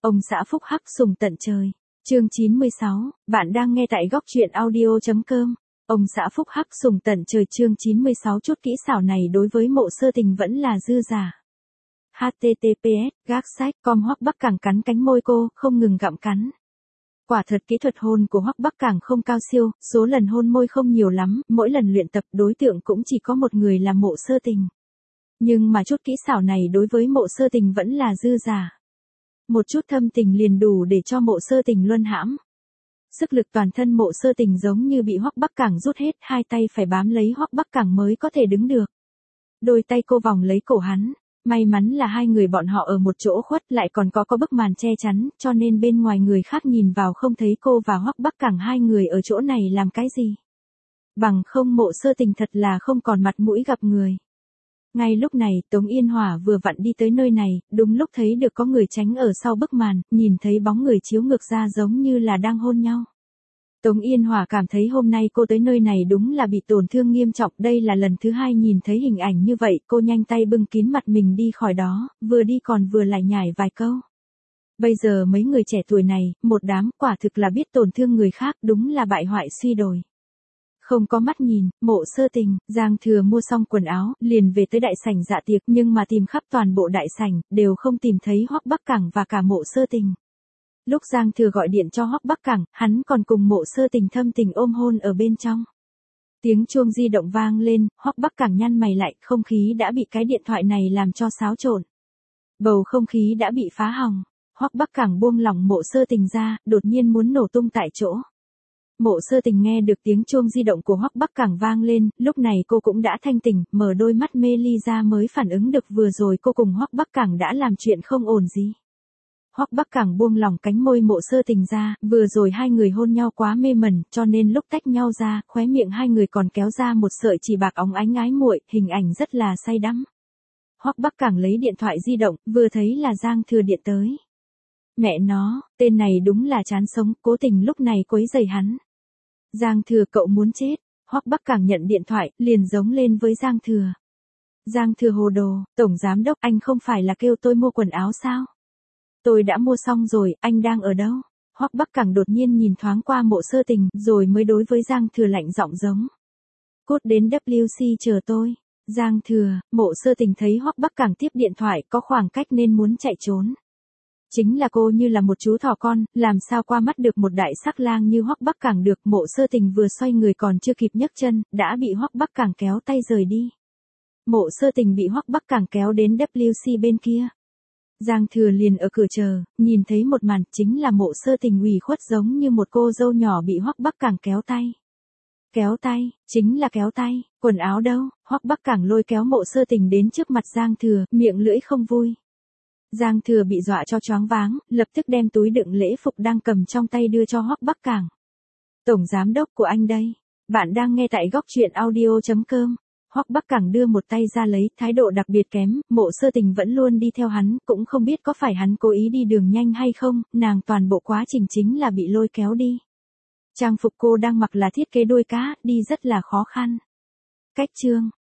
Ông xã phúc hắc sùng tận trời. Chương 96, bạn đang nghe tại góc truyện audio.com. Ông xã phúc hắc sùng tận trời chương 96 chút kỹ xảo này đối với mộ sơ tình vẫn là dư giả. https gác sách com Hoắc Bắc Cảng cắn cánh môi cô, không ngừng gặm cắn. Quả thật kỹ thuật hôn của Hoắc Bắc Cảng không cao siêu, số lần hôn môi không nhiều lắm, mỗi lần luyện tập đối tượng cũng chỉ có một người là mộ sơ tình. Nhưng mà chút kỹ xảo này đối với mộ sơ tình vẫn là dư giả. Một chút thâm tình liền đủ để cho mộ sơ tình luân hãm. Sức lực toàn thân mộ sơ tình giống như bị Hoắc Bắc Cảng rút hết, hai tay phải bám lấy Hoắc Bắc Cảng mới có thể đứng được. Đôi tay cô vòng lấy cổ hắn. May mắn là hai người bọn họ ở một chỗ khuất lại còn có bức màn che chắn, cho nên bên ngoài người khác nhìn vào không thấy cô và Hoắc Bắc Cảng hai người ở chỗ này làm cái gì. Bằng không mộ sơ tình thật là không còn mặt mũi gặp người. Ngay lúc này Tống Yên Hòa vừa vặn đi tới nơi này, đúng lúc thấy được có người tránh ở sau bức màn, nhìn thấy bóng người chiếu ngược ra giống như là đang hôn nhau. Tống Yên Hòa cảm thấy hôm nay cô tới nơi này đúng là bị tổn thương nghiêm trọng, đây là lần thứ hai nhìn thấy hình ảnh như vậy, cô nhanh tay bưng kín mặt mình đi khỏi đó, vừa đi còn vừa lải nhải vài câu. Bây giờ mấy người trẻ tuổi này, một đám quả thực là biết tổn thương người khác, đúng là bại hoại suy đồi. Không có mắt nhìn, mộ sơ tình, Giang Thừa mua xong quần áo, liền về tới đại sảnh dạ tiệc nhưng mà tìm khắp toàn bộ đại sảnh, đều không tìm thấy Hoắc Bắc Cảng và cả mộ sơ tình. Lúc Giang Thừa gọi điện cho Hoắc Bắc Cảng, hắn còn cùng mộ sơ tình thâm tình ôm hôn ở bên trong. Tiếng chuông di động vang lên, Hoắc Bắc Cảng nhăn mày lại, không khí đã bị cái điện thoại này làm cho xáo trộn. Bầu không khí đã bị phá hỏng. Hoắc Bắc Cảng buông lỏng mộ sơ tình ra, đột nhiên muốn nổ tung tại chỗ. Mộ sơ tình nghe được tiếng chuông di động của Hoắc Bắc Cảng vang lên, lúc này cô cũng đã thanh tỉnh, mở đôi mắt mê ly ra mới phản ứng được vừa rồi cô cùng Hoắc Bắc Cảng đã làm chuyện không ổn gì. Hoắc Bắc Cảng buông lỏng cánh môi mộ sơ tình ra, vừa rồi hai người hôn nhau quá mê mẩn, cho nên lúc tách nhau ra, khóe miệng hai người còn kéo ra một sợi chỉ bạc óng ánh ái muội, hình ảnh rất là say đắm. Hoắc Bắc Cảng lấy điện thoại di động, vừa thấy là Giang Thừa điện tới. Mẹ nó, tên này đúng là chán sống, cố tình lúc này quấy rầy hắn. Giang Thừa cậu muốn chết. Hoắc Bắc Cảng nhận điện thoại, liền giống lên với Giang Thừa. Giang Thừa hồ đồ, tổng giám đốc, anh không phải là kêu tôi mua quần áo sao? Tôi đã mua xong rồi, anh đang ở đâu? Hoắc Bắc Cảng đột nhiên nhìn thoáng qua mộ sơ tình, rồi mới đối với Giang Thừa lạnh giọng giống. Cút đến WC chờ tôi. Giang Thừa, mộ sơ tình thấy Hoắc Bắc Cảng tiếp điện thoại, có khoảng cách nên muốn chạy trốn. Chính là cô như là một chú thỏ con, làm sao qua mắt được một đại sắc lang như Hoắc Bắc Cảng được, mộ sơ tình vừa xoay người còn chưa kịp nhấc chân, đã bị Hoắc Bắc Cảng kéo tay rời đi. Mộ sơ tình bị Hoắc Bắc Cảng kéo đến WC bên kia. Giang Thừa liền ở cửa chờ, nhìn thấy một màn chính là mộ sơ tình ủy khuất giống như một cô dâu nhỏ bị Hoắc Bắc Cảng kéo tay. Kéo tay, chính là kéo tay, quần áo đâu? Hoắc Bắc Cảng lôi kéo mộ sơ tình đến trước mặt Giang Thừa, miệng lưỡi không vui. Giang Thừa bị dọa cho choáng váng, lập tức đem túi đựng lễ phục đang cầm trong tay đưa cho Hoắc Bắc Cảng. Tổng giám đốc của anh đây. Bạn đang nghe tại góc truyện audio.com. Hoắc Bắc Cảng đưa một tay ra lấy, thái độ đặc biệt kém, mộ sơ tình vẫn luôn đi theo hắn, cũng không biết có phải hắn cố ý đi đường nhanh hay không, nàng toàn bộ quá trình chính là bị lôi kéo đi. Trang phục cô đang mặc là thiết kế đuôi cá, đi rất là khó khăn. Cách chương,